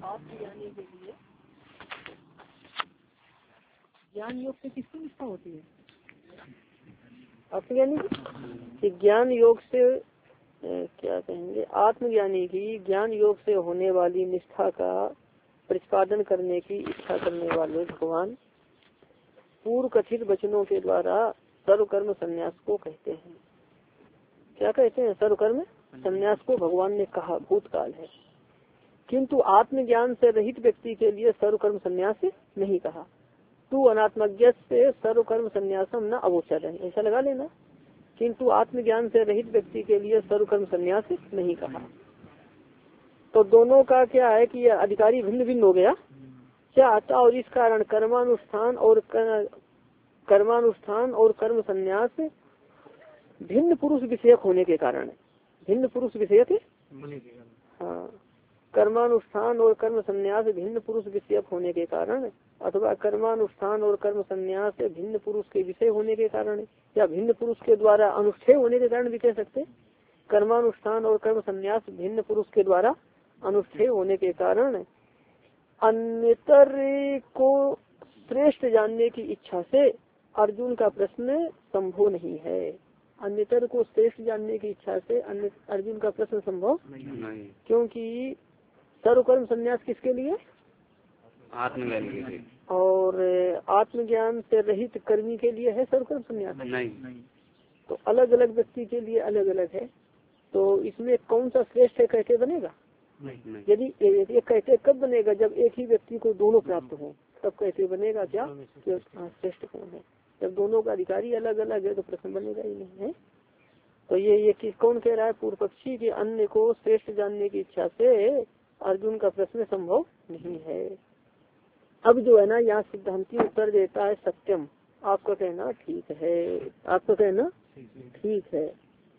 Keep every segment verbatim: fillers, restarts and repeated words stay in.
आत्मज्ञानी के लिए ज्ञान योग से किसकी निष्ठा होती है? आत्मज्ञानी की ज्ञान योग से ए, क्या कहेंगे आत्मज्ञानी की ज्ञान योग से होने वाली निष्ठा का प्रतिपादन करने की इच्छा करने वाले भगवान पूर्व कथित वचनों के द्वारा सर्वकर्म संन्यास को कहते हैं। क्या कहते हैं? सर्वकर्म संन्यास को भगवान ने कहा, भूतकाल है। किंतु आत्मज्ञान से रहित व्यक्ति के लिए सर्वकर्म संन्यास नहीं कहा। तू अनात्मज्ञ से सर्वकर्म संन्यासम न अवोचर है, ऐसा लगा लेना। किंतु आत्मज्ञान से रहित व्यक्ति के लिए सर्वकर्म संन्यास नहीं कहा। तो दोनों का क्या है कि यह अधिकारी भिन्न भिन्न हो गया क्या आता, और इस कारण कर्मानुष्ठान और कर्मानुष्ठान और कर्म संन्यास भिन्न पुरुष विषयक होने के कारण, भिन्न पुरुष विषयक हाँ कर्मानुष्ठान और कर्म संन्यास भिन्न पुरुष विषयक होने के कारण, अथवा कर्मानुष्ठान और कर्म संन्यास भिन्न पुरुष के विषय होने के कारण, या भिन्न पुरुष के द्वारा अनुष्ठेय होने के कारण भी कह सकते। कर्मानुष्ठान और कर्म संन्यास भिन्न पुरुष के द्वारा अनुष्ठेय होने के कारण अन्यतर को श्रेष्ठ जानने की इच्छा से अर्जुन का प्रश्न संभव नहीं है। अन्यतर को श्रेष्ठ जानने की इच्छा से अन्य अर्जुन का प्रश्न संभव नहीं, क्योंकि सर्वकर्म संन्यास किसके लिए? आत्मज्ञान के लिए। और आत्मज्ञान से रहित कर्मी के लिए है सर्वकर्म संन्यास? नहीं। तो अलग अलग व्यक्ति के लिए अलग अलग है। तो इसमें कौन सा श्रेष्ठ है कहते बनेगा? नहीं। यदि ये कहते कब बनेगा? जब एक ही व्यक्ति को दोनों प्राप्त हो, तब कहते बनेगा क्या श्रेष्ठ कौन है। जब दोनों का अधिकारी अलग अलग है तो प्रश्न बनेगा ही नहीं है। तो ये ये किस कौन कह रहा है? पूर्व पक्षी के अन्य को श्रेष्ठ जानने की इच्छा से अर्जुन का प्रश्न संभव नहीं है। अब जो है ना यहाँ सिद्धांती उत्तर देता है सत्यम, आपका कहना ठीक है, आपका कहना ठीक है।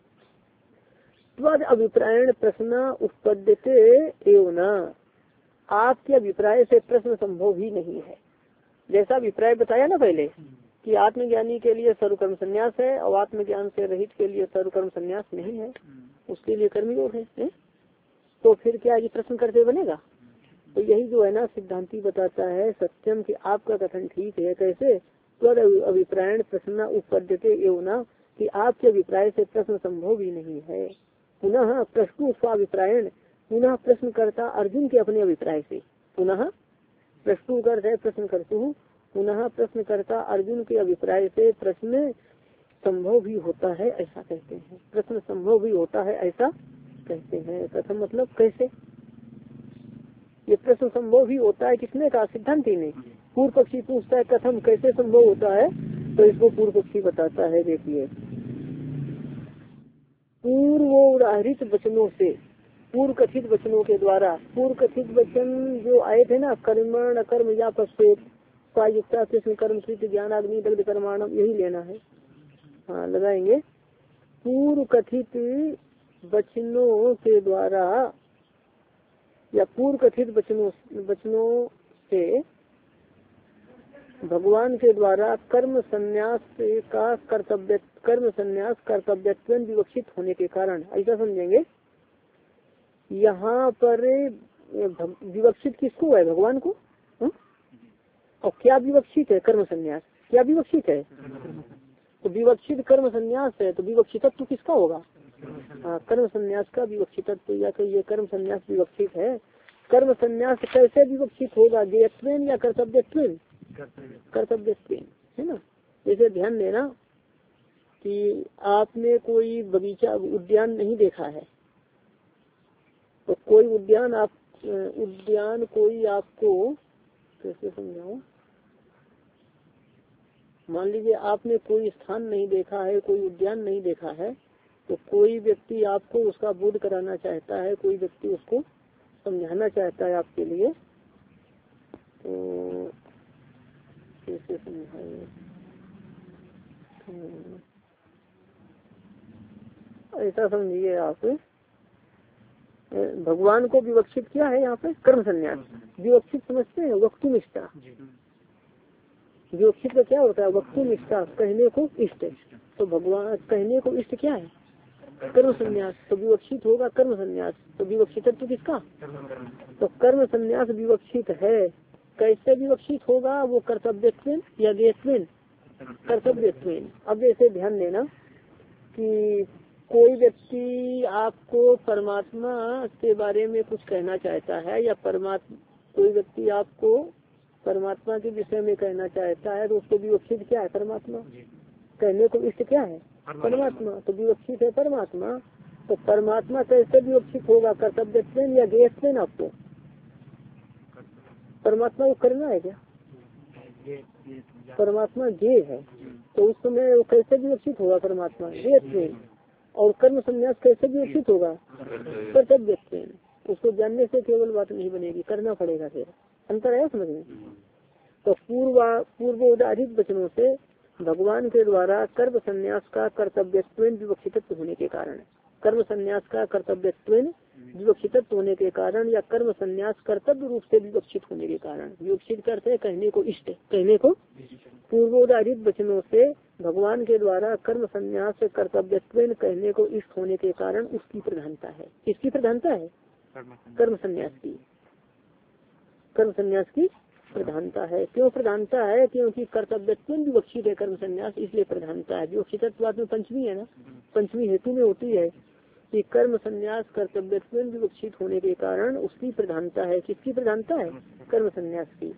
त्वद अभिप्रायण प्रश्न उत्पद्यते एवं न, आपके अभिप्राय से प्रश्न संभव ही नहीं है। जैसा अभिप्राय बताया ना पहले कि आत्मज्ञानी के लिए सर्वकर्म संन्यास है और आत्मज्ञान से रहित के लिए सर्वकर्म संन्यास नहीं है, उसके लिए कर्मयोग है, है? तो फिर क्या ये प्रश्न करते बनेगा? तो यही जो है ना सिद्धांती बताता है सत्यम कि आपका कथन ठीक है। कैसे? त्वद अभिप्रायण प्रश्न उपपद्यते एवं न, कि आपके अभिप्राय से प्रश्न संभव ही नहीं है। पुनः प्रश्न स्वाभिप्रायण, पुनः प्रश्न करता अर्जुन के अपने अभिप्राय से, पुनः प्रश्न करता है प्रश्न करतु, पुनः प्रश्न करता अर्जुन के अभिप्राय से प्रश्न संभव भी होता है, ऐसा कहते हैं। प्रश्न संभव भी होता है ऐसा कहते हैं। कथम मतलब कैसे? ये प्रश्न संभव भी होता है किसने कहा? सिद्धांती ने। पूर्व पक्षी पूछता है कथम कैसे संभव होता है, तो इसको पूर्व पक्षी बताता है। देखिए पूर्वोदाहृत वचनों से, पूर्व कथित वचनों के द्वारा, पूर्व कथित वचन जो आए थे ना, कर्मण अकर्म या पश्चेत युक्ता कृष्ण कर्म कृत ज्ञान अग्नि दग्ध कर्माणम, यही लेना है। हाँ लगाएंगे। पूर्व कथित वचनों के द्वारा या पूर्व कथित वचनों वचनों से भगवान के द्वारा कर्म संन्यास का कर्तव्य कर्म संन्यास कर्तव्यत्व विवक्षित होने के कारण, ऐसा समझेंगे। यहाँ पर विवक्षित किसको है? भगवान को। हुँ? और क्या विवक्षित है? कर्म संन्यास। क्या विवक्षित है? तो विवक्षित कर्म संन्यास है, तो विवक्षितत्व किसका होगा? हाँ कर्म संन्यास का विवक्षितत्व, या तो ये कर्म संन्यास विवक्षित है। कर्म संन्यास कैसे विवक्षित होगा? देयत्वेन या कर्तव्यत्वेन? कर्तव्यत्वेन, है ना। जैसे ध्यान देना कि आपने कोई बगीचा उद्यान नहीं देखा है, तो कोई उद्यान आप उद्यान कोई आपको कैसे समझाऊं? मान लीजिए आपने कोई स्थान नहीं देखा है, कोई उद्यान नहीं देखा है, तो कोई व्यक्ति आपको उसका बोध कराना चाहता है, कोई व्यक्ति उसको समझाना चाहता है आपके लिए, तो कैसे समझाइए? ऐसा समझिए आप, भगवान को विवक्षित किया है यहाँ पे कर्म संन्यास। विवक्षित समझते हैं? वक्तु निष्ठा। विवक्षित का क्या होता है? वक्तु निष्ठा, कहने को इष्ट। तो भगवान कहने को इष्ट क्या है? कर्म संन्यास, तो विवक्षित होगा कर्म संन्यास। तो विवक्षित तो किसका? तो कर्म संन्यास विवक्षित है। कैसे विवक्षित होगा? वो कर्तव्यत्वेन या ज्ञेयत्वेन? कर्तव्यत्वेन। अब जैसे ध्यान देना कि कोई व्यक्ति आपको परमात्मा के बारे में कुछ कहना चाहता है, या परमात्मा कोई व्यक्ति आपको परमात्मा के विषय में कहना चाहता है, तो उसको विवक्षित क्या है? परमात्मा। कहने को इष्ट क्या है? परमात्मा। तो विवक्षित है परमात्मा। तो परमात्मा कैसे विवक्षित होगा? कर्तव्यत्वेन या ज्ञेयत्वेन? आपको परमात्मा को करना है क्या? परमात्मा ज्ञेय है, तो उस समय वो कैसे विवक्षित होगा? परमात्मा ज्ञेयत्वेन। और कर्म संन्यास कैसे विवक्षित होगा? कर्तव्यत्वेन। उसको जानने से केवल बात नहीं बनेगी, करना पड़ेगा। फिर अंतर है समझ में। तो पूर्व पूर्व उदाहरित वचनों से भगवान के द्वारा कर्म संन्यास का कर्तव्यत्वेन विवक्षित होने के कारण, कर्म संन्यास का कर्तव्यत्वेन विवक्षित होने के कारण, या कर्म संन्यास कर्तव्य रूप से विवक्षित होने के कारण। विवक्षित करते कहने को इष्ट, कहने को पूर्वोदाहरित वचनों से भगवान के द्वारा कर्म संन्यास कर्तव्यत्वेन कहने को इष्ट होने के कारण उसकी प्रधानता है। किसकी प्रधानता है? कर्म संन्यास की। कर्म संन्यास की प्रधानता है। क्यों प्रधानता है? क्योंकि कर्तव्यत्वेन विवक्षित है कर्म संन्यास, इसलिए प्रधानता है। विवक्षितत्वाद में पंचमी है ना, पंचमी हेतु में होती है कि कर्म संन्यास कर्तव्यत्वेन विवक्षित होने के कारण उसकी प्रधानता है। किसकी प्रधानता है? कर्म संन्यास की।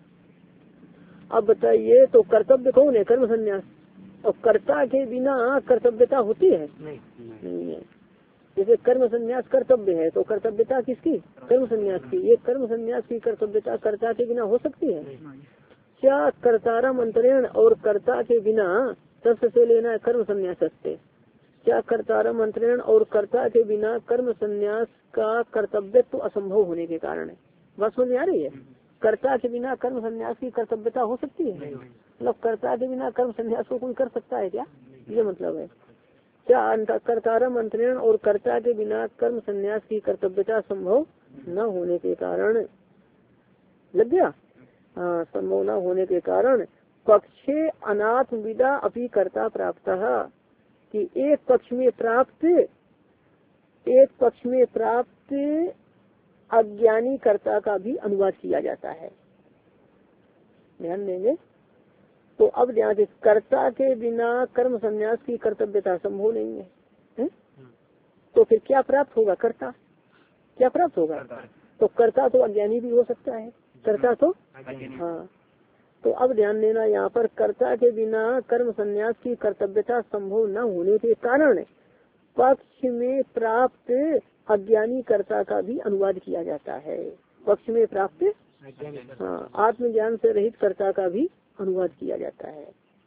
अब बताइए, तो कर्तव्य कौन है? कर्म संन्यास। और कर्ता के बिना कर्तव्यता होती है? नहीं, नहीं है। जैसे कर्म संन्यास कर्तव्य है, तो कर्तव्यता किसकी? कर्म संन्यास की। ये कर्म संन्यास की कर्तव्यता कर्ता के बिना हो सकती है क्या? कर्तारा मंत्रेण और कर्ता के बिना तस्य से लेना है कर्म संन्यास से। क्या कर्तारा मंत्रेण और कर्ता के बिना कर्म संन्यास का कर्तव्य तो असंभव होने के कारण है। बात समझ में आ रही है? कर्ता के बिना कर्म संन्यास की कर्तव्यता हो सकती है? मतलब कर्ता के बिना कर्म संन्यास को कोई कर सकता है क्या? ये मतलब है। क्या कर्तारा मंत्रेण और कर्ता के बिना कर्म संन्यास की कर्तव्यता संभव न होने के कारण, लग गया? हाँ, संभव न होने के कारण पक्षे अनाथ विदा अपनी कर्ता प्राप्त, कि एक पक्ष में प्राप्त एक पक्ष में प्राप्त अज्ञानी कर्ता का भी अनुवाद किया जाता है। ध्यान देंगे। तो अब ध्यान दें, कर्ता के बिना कर्म संन्यास की कर्तव्यता संभव नहीं है, है? तो फिर क्या प्राप्त होगा? कर्ता क्या प्राप्त होगा? तो कर्ता तो अज्ञानी भी हो सकता है। कर्ता तो हाँ। तो अब ध्यान देना, यहाँ पर कर्ता के बिना कर्म संन्यास की कर्तव्यता संभव न होने के कारण पक्ष में प्राप्त अज्ञानी कर्ता का भी अनुवाद किया जाता है। पक्ष में प्राप्त हाँ आत्मज्ञान से रहित कर्ता का भी अनुवाद किया जाता है।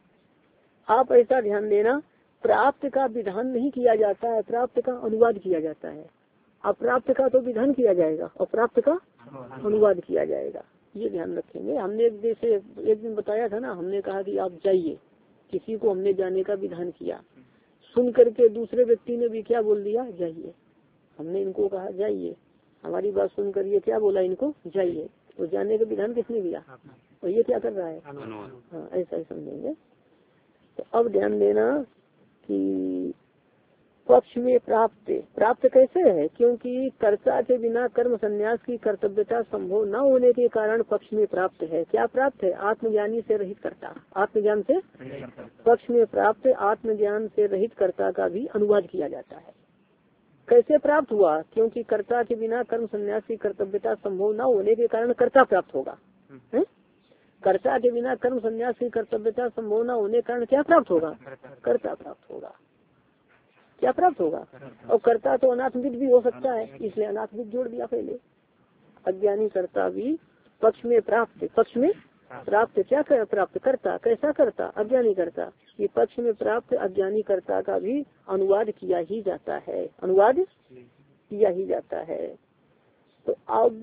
आप ऐसा ध्यान देना, प्राप्त का विधान नहीं किया जाता है, प्राप्त का अनुवाद किया जाता है। अप्राप्त का तो विधान किया जाएगा और प्राप्त का अनुवाद किया जाएगा। ये ध्यान रखेंगे। हमने जैसे एक दिन बताया था ना, हमने कहा कि आप जाइए, किसी को हमने जाने का विधान किया, सुन करके दूसरे व्यक्ति ने भी क्या बोल दिया? जाइए। हमने इनको कहा जाइए, हमारी बात सुन कर ये क्या बोला? इनको जाइए। तो जाने का विधान किसने दिया? और ये क्या कर रहा है? हाँ, ऐसा ही समझेंगे। तो अब ध्यान देना कि पक्ष में प्राप्त प्राप्त कैसे है? क्योंकि कर्ता के बिना कर्म संन्यास की कर्तव्यता संभव न होने के कारण पक्ष में प्राप्त है। क्या प्राप्त है? आत्मज्ञानी से रहित कर्ता, आत्मज्ञान से पक्ष में प्राप्त आत्मज्ञान से रहित कर्ता का भी अनुवाद किया जाता है। कैसे प्राप्त हुआ? क्योंकि कर्ता के बिना कर्म संन्यास की कर्तव्यता संभव न होने के कारण कर्ता प्राप्त होगा। है? कर्ता के बिना कर्म संन्यास की कर्तव्यता संभव न होने के कारण क्या प्राप्त होगा? कर्ता प्राप्त होगा। क्या प्राप्त होगा? और कर्ता तो अनाथविद भी हो सकता है, इसलिए अनाथविद जोड़ दिया पहले। अज्ञानी कर्ता भी पक्ष में प्राप्त, पक्ष में प्राप्त क्या कर, प्राप्त करता, कैसा करता? अज्ञानी करता। ये पक्ष में प्राप्त अज्ञानी कर्ता का भी अनुवाद किया ही जाता है, अनुवाद किया ही जाता है। तो अब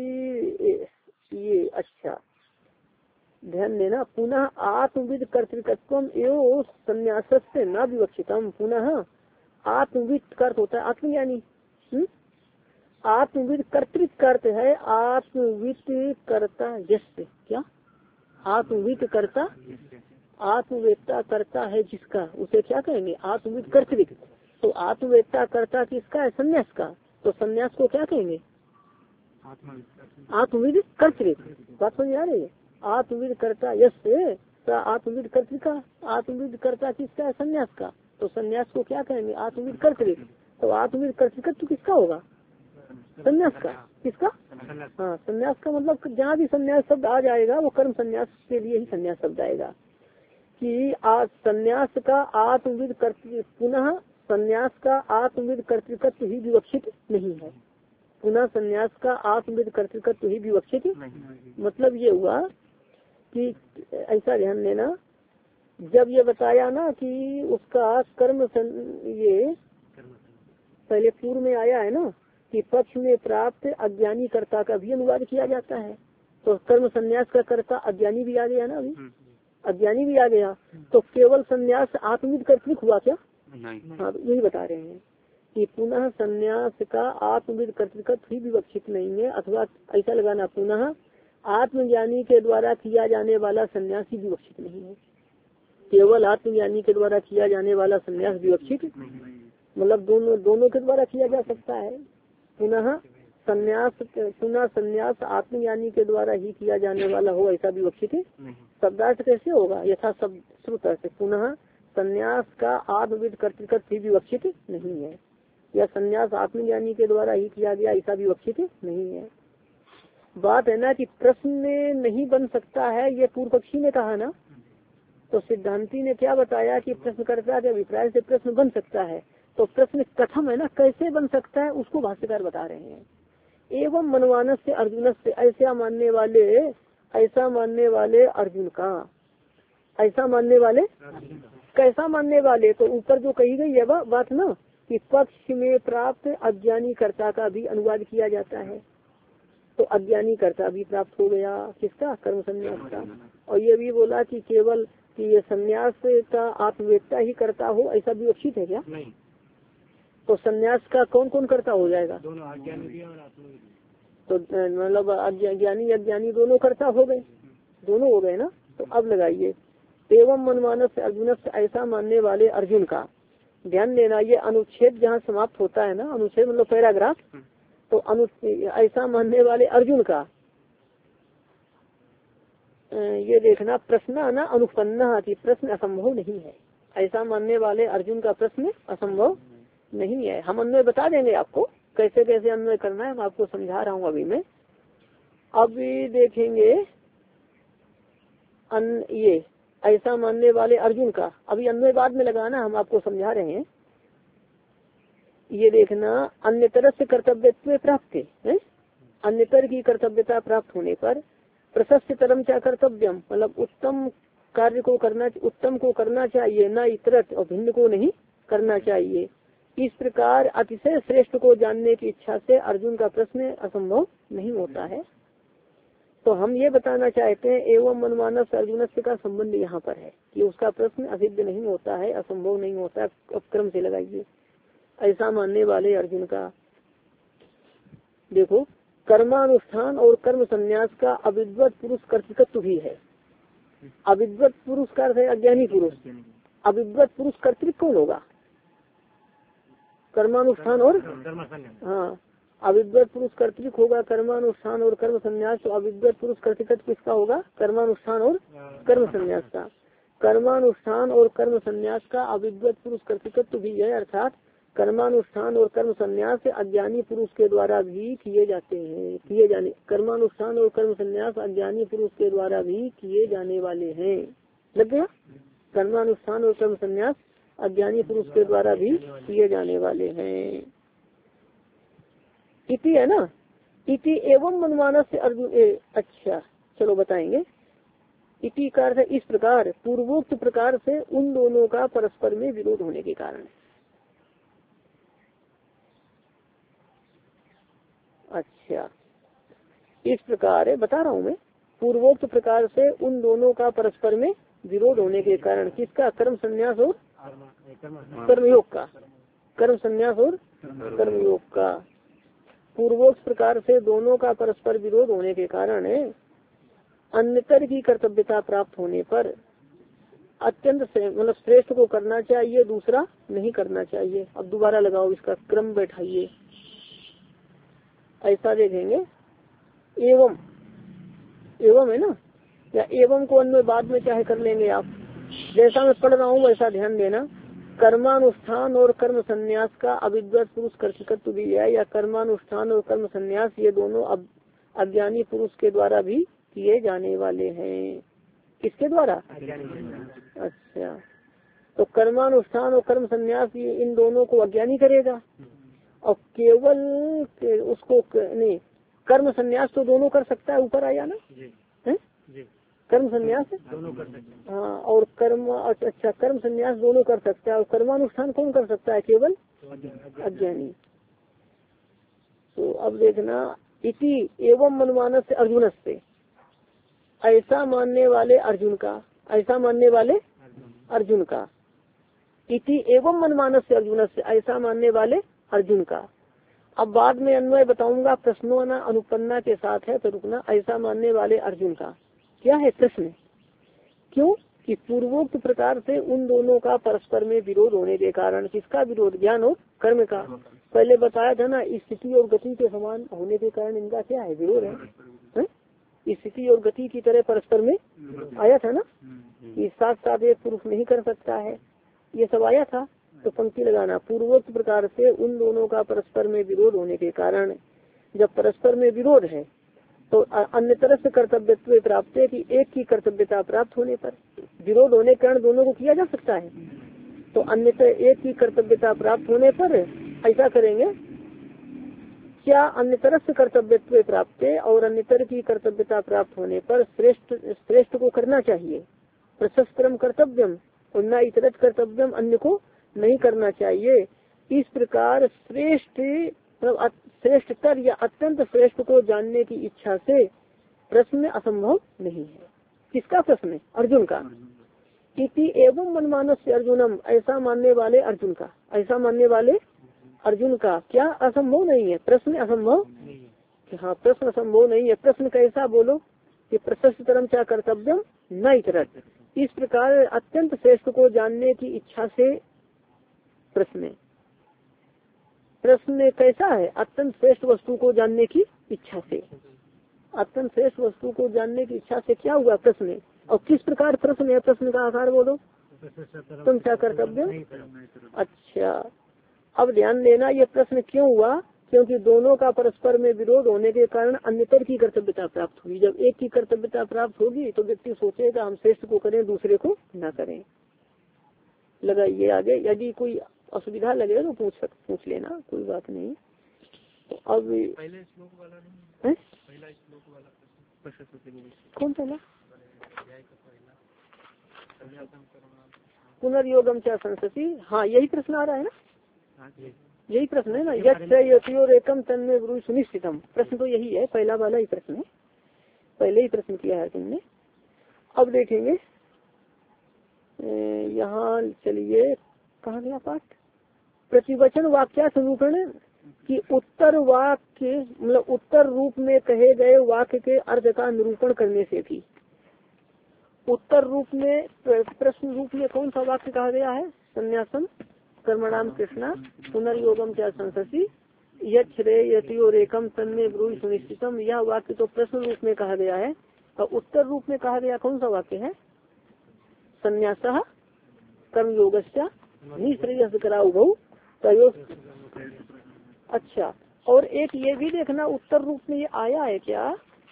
ये अच्छा ध्यान देना, पुनः आत्मविद कर्तृकत्व एवं संन्यास से न विवक्षितम। पुनः आत्मविद कर्त होता है आत्मज्ञानी, आत्मविद कर्तृक कर्त है आत्मविद कर्ता जिससे, क्या आत्मविद कर्ता, आत्मवेत्ता करता है जिसका, उसे क्या कहेंगे? आत्मविद कर्तृक। तो आत्मवेत्ता कर्ता किसका है? संन्यास का। तो संन्यास को क्या कहेंगे? आत्मविद कर्तृक। बात समझ आ रही है? आत्मविद कर्ता यश आत्मविद कर्तिका। आत्मविद कर्ता किसका है? संन्यास का। तो संन्यास को क्या कहेंगे? आत्मविद कर्तृक। तो आत्मविद कर्तृकत्व किसका होगा? संन्यास का। किसका? हाँ, संन्यास का मतलब जहाँ भी संन्यास शब्द आ जाएगा वो कर्म संन्यास के लिए ही संन्यास शब्द आएगा। कि आज संन्यास का आत्मविद कर्तृ पुनः संन्यास का आत्मविद कर्तृकत्व ही विवक्षित नहीं है। पुनः संन्यास का आत्मविद कर्तृकत्व ही विवक्षित। मतलब ये हुआ कि ऐसा ध्यान देना, जब ये बताया ना कि उसका कर्म ये पहले पूर्व में आया है ना कि पक्ष में प्राप्त अज्ञानी कर्ता का भी अनुवाद किया जाता है। तो कर्म संन्यास का कर्ता अज्ञानी भी आ गया ना, अभी अज्ञानी भी आ गया। तो केवल संन्यास आत्मविद कर्तृक हुआ क्या? हाँ, यही बता रहे हैं कि पुनः संन्यास का आत्मविद कर्तृकत्व ही विवक्षित नहीं है। अथवा ऐसा लगाना, पुनः आत्मज्ञानी के द्वारा किया जाने वाला संन्यास ही विवक्षित नहीं है। केवल आत्मज्ञानी के द्वारा किया जाने वाला संन्यास विवक्षित, मतलब दोनों दोनों के द्वारा किया जा सकता है। पुनः संन्यास पुनः संन्यास आत्मज्ञानी के द्वारा ही किया जाने वाला हो ऐसा विवक्षित है। शब्दार्थ कैसे होगा? यथा शब्द श्रुत अर्थ पुनः संन्यास का आत्मविद कर्तृकत्व ही विवक्षित नहीं है, या संन्यास आत्मज्ञानी के द्वारा ही किया गया ऐसा विवक्षित नहीं है। बात है ना कि प्रश्न नहीं बन सकता है, ये पूर्व पक्षी ने कहा ना। तो सिद्धांती ने क्या बताया कि प्रश्नकर्ता के अभिप्राय से प्रश्न बन सकता है। तो प्रश्न कथम है ना, कैसे बन सकता है उसको भाष्यकार बता रहे हैं। एवं मनवानस से अर्जुन से, ऐसा मानने वाले ऐसा मानने वाले अर्जुन का, ऐसा मानने वाले कैसा मानने वाले? तो ऊपर जो कही गई है वह बात ना कि पक्ष में प्राप्त अज्ञानी कर्ता का भी अनुवाद किया जाता है। तो अज्ञानी कर्ता भी प्राप्त हो गया किसका? कर्म संन्यास का। और ये भी बोला कि केवल कि ये संन्यास का आत्मवेत्ता ही करता हो ऐसा विवक्षित है क्या? नहीं। तो संन्यास का कौन कौन करता हो जाएगा? दोनों, अज्ञानी भी और आत्मवेत्ता। तो मतलब अज्ञानी अज्ञानी दोनों करता हो गए, दोनों हो गए ना। तो अब लगाइए एवं मनमानस से अर्जुन से, ऐसा मानने वाले अर्जुन का। ध्यान देना, ये अनुच्छेद जहाँ समाप्त होता है ना, अनुच्छेद मतलब पैराग्राफ, तो अनु ऐसा मानने वाले अर्जुन का ये देखना प्रश्न ना अनुपन्ना की प्रश्न असंभव नहीं है। ऐसा मानने वाले अर्जुन का प्रश्न असंभव नहीं है। हम अन्वय बता देंगे आपको कैसे कैसे अन्वय करना है, मैं आपको समझा रहा हूँ अभी मैं। अभी देखेंगे अन ये ऐसा मानने वाले अर्जुन का, अभी अन्वय बाद में लगाना, हम आपको समझा रहे हैं। ये देखना अन्य तरह से कर्तव्य प्राप्त है, अन्यतर की कर्तव्यता प्राप्त होने पर प्रशस्त तरम क्या कर्तव्यम, मतलब उत्तम कार्य को करना, उत्तम को करना चाहिए, न इतरत और भिन्न को नहीं करना चाहिए। इस प्रकार अतिशय श्रेष्ठ को जानने की इच्छा से अर्जुन का प्रश्न असंभव नहीं होता है। तो हम ये बताना चाहते हैं एवं मनमानस अर्जुन से का संबंध यहाँ पर है कि उसका प्रश्न असिद्ध नहीं होता है, असंभव नहीं होता है। अब क्रम से लगाइए ऐसा मानने वाले अर्जुन का। देखो कर्मानुष्ठान और कर्म संन्यास का अविद्वत पुरुष कर्तृकत्व भी है। अविद्वत पुरुष का अर्थ है अज्ञानी पुरुष। अविद्वत पुरुष कर्तृक कौन होगा? कर्मानुष्ठान और हाँ, अविद्वत पुरुष कर्तृक होगा कर्मानुष्ठान और कर्म संन्यास। तो अविद्वत पुरुष कर्तृकत्व किसका होगा? कर्मानुष्ठान और कर्म संन्यास का। कर्मानुष्ठान और कर्म संन्यास का अविद्वत पुरुष कर्तृकत्व भी है, अर्थात कर्मानुष्ठान और कर्म संन्यास अज्ञानी पुरुष के द्वारा भी किए जाते हैं, किए जाने कर्मानुष्ठान और कर्म संन्यास अज्ञानी पुरुष के द्वारा भी किए जाने वाले हैं। लग गया? कर्मानुष्ठान और कर्म संन्यास अज्ञानी पुरुष के द्वारा भी किए जाने वाले हैं। इति है ना, इति एवं मनमानस से अर्जुन ए, अच्छा चलो बताएंगे। इति का अर्थ इस प्रकार, पूर्वोक्त प्रकार से उन दोनों का परस्पर में विरोध होने के कारण। अच्छा इस प्रकार है, बता रहा हूँ मैं, पूर्वोक्त प्रकार से उन दोनों का परस्पर में विरोध होने के कारण। किसका? कर्म संन्यास और कर्मयोग का। कर्म संन्यास और कर्मयोग का पूर्वोक्त प्रकार से दोनों का परस्पर विरोध होने के कारण अन्यतर की कर्तव्यता प्राप्त होने पर अत्यंत मतलब श्रेष्ठ को करना चाहिए, दूसरा नहीं करना चाहिए। अब दोबारा लगाओ, इसका क्रम बैठाइए। ऐसा देखेंगे, एवं एवं है ना, या एवं को अन्वय बाद में चाहे कर लेंगे आप। जैसा मैं पढ़ रहा हूँ वैसा ध्यान देना। कर्मानुष्ठान और कर्म संन्यास का अविद्वत पुरुष कर्तृत्व भी है, या कर्मानुष्ठान और कर्म संन्यास ये दोनों अब अज्ञानी पुरुष के द्वारा भी किए जाने वाले हैं। किसके द्वारा? अच्छा, तो कर्मानुष्ठान और कर्म संन्यास ये इन दोनों को अज्ञानी करेगा, और केवल उसको नहीं, कर्म संन्यास तो दोनों कर सकता है, ऊपर आया ना है? कर्म संन्यास दोनों कर सकते हैं। हाँ, और कर्म अच्छा कर्म संन्यास दोनों कर सकता है, और कर्मानुष्ठान कौन कर सकता है? केवल अज्ञानी। तो अब देखना, इति एवं मनमानस से अर्जुन से, ऐसा मानने वाले अर्जुन का, ऐसा मानने वाले अर्जुन का, इति एवं मनमानस से अर्जुन से, ऐसा मानने वाले अर्जुन का। अब बाद में अन्वय बताऊंगा, प्रश्नों न अनुपन्ना के साथ है, तो रुकना। ऐसा मानने वाले अर्जुन का क्या है प्रश्न? क्यों कि पूर्वोक्त प्रकार से उन दोनों का परस्पर में विरोध होने के कारण, किसका विरोध? ज्ञान और कर्म का। पहले बताया था ना, स्थिति और गति के समान होने के कारण इनका क्या है? विरोध है, है? स्थिति और गति की तरह परस्पर में आया था ना, कि साथ साथ एक पुरुष नहीं कर सकता है, ये सब आया था। तो पंक्ति लगाना, पूर्वोक्त प्रकार से उन दोनों का परस्पर में विरोध होने के कारण, जब परस्पर में विरोध है तो अन्य तरफ से कर्तव्यत्व प्राप्त है, कि एक की कर्तव्यता प्राप्त होने पर, विरोध होने के कारण दोनों को किया जा सकता है, तो अन्य एक की कर्तव्यता प्राप्त होने पर ऐसा करेंगे। क्या अन्य तरफ से कर्तव्यत्व प्राप्त है, और अन्यतर की कर्तव्यता प्राप्त होने पर श्रेष्ठ श्रेष्ठ को करना चाहिए, प्रशस्त्रम कर्तव्यम, और न इतरत कर्तव्यम, अन्य को नहीं करना चाहिए। इस प्रकार श्रेष्ठ मतलब श्रेष्ठतर या अत्यंत श्रेष्ठ को जानने की इच्छा से प्रश्न असंभव नहीं है। किसका प्रश्न? अर्जुन का। इति एवं मनमानस से अर्जुनम, ऐसा मानने वाले अर्जुन का, ऐसा मानने वाले अर्जुन का क्या असंभव नहीं है? प्रश्न असंभव कि हाँ, प्रश्न असंभव नहीं है। प्रश्न कैसा बोलो कि प्रशस्तरम क्या कर्तव्यम न इतरत, इस प्रकार अत्यंत श्रेष्ठ को जानने की इच्छा से प्रश्न। प्रश्न कैसा है? अत्यंत श्रेष्ठ वस्तु को जानने की इच्छा से। अत्यंत श्रेष्ठ वस्तु को जानने की इच्छा से क्या हुआ? प्रश्न। और किस प्रकार प्रश्न है? प्रश्न का आकार बोलो, तुम क्या कर्तव्य? अच्छा, अब ध्यान देना, ये प्रश्न क्यों हुआ? क्योंकि दोनों का परस्पर में विरोध होने के कारण अन्यतर की कर्तव्यता प्राप्त हुई। जब एक की कर्तव्यता प्राप्त होगी तो व्यक्ति सोचेगा हम श्रेष्ठ को करें, दूसरे को न करें। लगाइए आगे, यदि कोई असुविधा लगे तो पूछ सक पूछ लेना, कोई बात नहीं। तो अब पहले श्लोक वाला नहीं है? पहला श्लोक वाला कौन? पहला पुनर्योगम क्या संसति, हाँ यही प्रश्न आ रहा है ना, यही प्रश्न है ना। यम तन्मे ब्रूहि सुनिश्चितम, प्रश्न तो यही है, पहला वाला ही प्रश्न है, पहले ही प्रश्न किया है तुमने। अब देखेंगे यहाँ, चलिए कहाँ गया पाठ? प्रतिवचन वाक्या संरूपण की उत्तर वाक्य मतलब उत्तर रूप में कहे गए वाक्य के अर्थ का निरूपण करने से भी। उत्तर रूप में, प्रश्न रूप में कौन सा वाक्य कहा गया है? संन्यासम कर्मणाम कृष्णा पुनर्योगम क्या संसति यति और एकम तन्मे ब्रूहि सुनिश्चितम, यह वाक्य तो प्रश्न रूप में कहा गया है। और उत्तर रूप में कहा गया कौन सा वाक्य है? संन्यासः कर्मयोगस्य निःश्रेयस्करा उभौ तयोः। अच्छा, और एक ये भी देखना, उत्तर रूप में ये आया है क्या?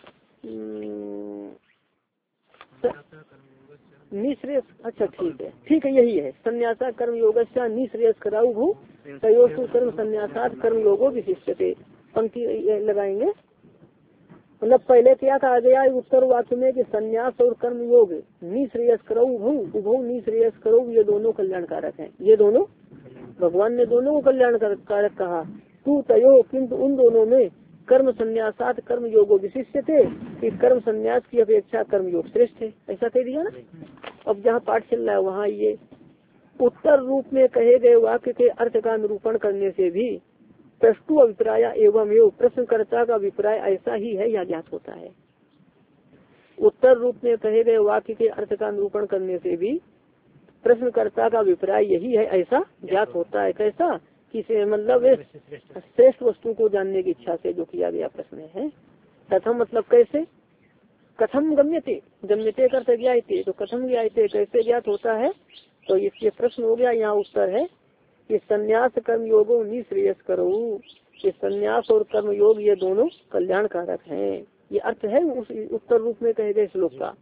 निःश्रेयस, अच्छा ठीक है, ठीक है, यही है। संन्यासा कर्म योगस्य निःश्रेयस्करा उभौ तयोः कर्म संन्यासात् कर्म योगो विशिष्यते। पंक्ति लगाएंगे, मतलब पहले क्या कहा गया उत्तर वाक्य में कि संन्यास और कर्म योग निःश्रेयस्करौ उभौ उभौ निःश्रेयस्करौ, ये दोनों कल्याणकारक हैं। ये दोनों भगवान ने दोनों को कल्याणकारक कहा। तू तयो, किंतु उन दोनों में कर्म संन्यासात कर्म योगो विशिष्ट थे, कि कर्म संन्यास की अपेक्षा कर्म योग श्रेष्ठ है, ऐसा कह दिया ना। अब जहाँ पाठ चल रहा है वहाँ ये उत्तर रूप में कहे गए वाक्य के अर्थ का निरूपण करने से भी प्रस्तु अभिप्राय एवं एवं, प्रश्नकर्ता का अभिप्राय ऐसा ही है या ज्ञात होता है। उत्तर रूप में कहे गए वाक्य के अर्थ का निरूपण करने से भी प्रश्नकर्ता का अभिप्राय यही है, ऐसा ज्ञात होता है। कैसा? किसे मतलब श्रेष्ठ वस्तु को जानने की इच्छा से जो किया गया प्रश्न है। कथम मतलब कैसे? कथम गम्यते, गम्यते करते ज्ञायते, तो कथम ज्ञायते कैसे ज्ञात होता है? तो इसके प्रश्न हो गया। यहाँ उत्तर है कि संन्यास कर्म योगो निश्रेयस करो, कि संन्यास और कर्म योग ये दोनों कल्याण कारक हैं। ये अर्थ है उस उत्तर रूप में कहे गए श्लोक का,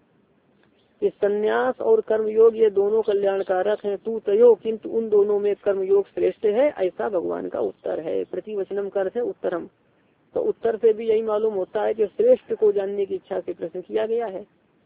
कि संन्यास और कर्म योग ये दोनों कल्याण कारक हैं। तू तयो, किंतु उन दोनों में कर्म योग श्रेष्ठ है, ऐसा भगवान का उत्तर है। प्रतिवचनम का अर्थ है उत्तरम। तो उत्तर से भी यही मालूम होता है कि श्रेष्ठ को जानने की इच्छा से प्रश्न किया गया है।